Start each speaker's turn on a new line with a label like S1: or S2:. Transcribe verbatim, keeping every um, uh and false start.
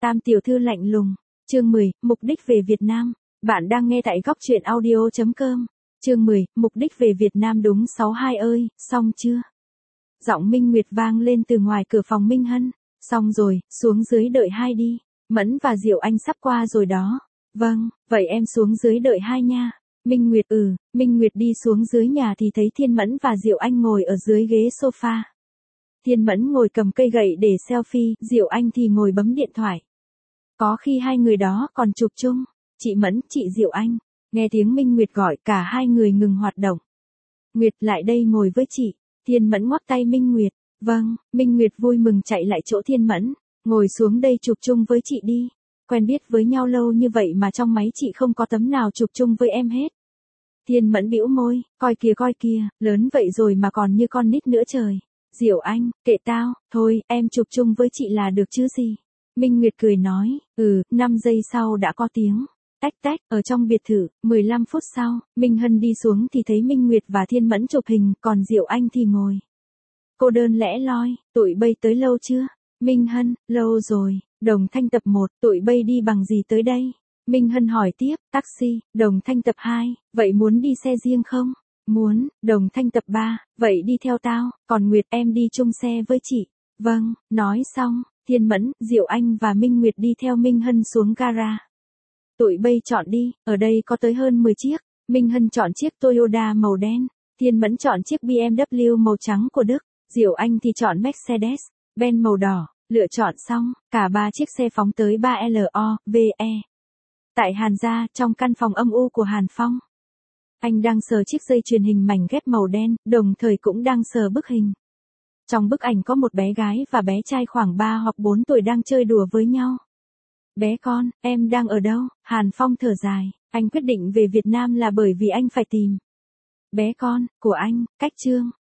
S1: Tam tiểu thư lạnh lùng. Chương mười, mục đích về Việt Nam. Bạn đang nghe tại góc truyện audio chấm com. Chương mười, mục đích về Việt Nam đúng sáu hai ơi, xong chưa? Giọng Minh Nguyệt vang lên từ ngoài cửa phòng Minh Hân. Xong rồi, xuống dưới đợi hai đi. Mẫn và Diệu Anh sắp qua rồi đó. Vâng, vậy em xuống dưới đợi hai nha. Minh Nguyệt ừ, Minh Nguyệt đi xuống dưới nhà thì thấy Thiên Mẫn và Diệu Anh ngồi ở dưới ghế sofa. Thiên Mẫn ngồi cầm cây gậy để selfie, Diệu Anh thì ngồi bấm điện thoại. Có khi hai người đó còn chụp chung. Chị Mẫn, chị Diệu Anh. Nghe tiếng Minh Nguyệt gọi, cả hai người ngừng hoạt động. Nguyệt lại đây ngồi với chị. Thiên Mẫn ngoắc tay Minh Nguyệt. Vâng, Minh Nguyệt vui mừng chạy lại chỗ Thiên Mẫn. Ngồi xuống đây chụp chung với chị đi. Quen biết với nhau lâu như vậy mà trong máy chị không có tấm nào chụp chung với em hết. Thiên Mẫn bĩu môi, coi kìa coi kìa, lớn vậy rồi mà còn như con nít nữa trời. Diệu Anh, kệ tao, thôi, em chụp chung với chị là được chứ gì. Minh Nguyệt cười nói, ừ, năm giây sau đã có tiếng. Tách tách, ở trong biệt thự, mười lăm phút sau, Minh Hân đi xuống thì thấy Minh Nguyệt và Thiên Mẫn chụp hình, còn Diệu Anh thì ngồi. Cô đơn lẻ loi, tụi bay tới lâu chưa? Minh Hân, lâu rồi. Đồng Thanh tập một, tụi bay đi bằng gì tới đây? Minh Hân hỏi tiếp, taxi. Đồng Thanh tập hai, vậy muốn đi xe riêng không? Muốn. Đồng Thanh tập ba, vậy đi theo tao, còn Nguyệt em đi chung xe với chị. Vâng, nói xong, Thiên Mẫn, Diệu Anh và Minh Nguyệt đi theo Minh Hân xuống gara. Tụi bay chọn đi, ở đây có tới hơn mười chiếc. Minh Hân chọn chiếc Toyota màu đen, Thiên Mẫn chọn chiếc bê em vê màu trắng của Đức, Diệu Anh thì chọn Mercedes-Benz màu đỏ. Lựa chọn xong, cả ba chiếc xe phóng tới ba lô vê e. Tại Hàn gia, trong căn phòng âm u của Hàn Phong. Anh đang sờ chiếc dây chuyền hình mảnh ghép màu đen, đồng thời cũng đang sờ bức hình. Trong bức ảnh có một bé gái và bé trai khoảng ba hoặc bốn tuổi đang chơi đùa với nhau. Bé con, em đang ở đâu? Hàn Phong thở dài, anh quyết định về Việt Nam là bởi vì anh phải tìm bé con của anh, Cách Trương.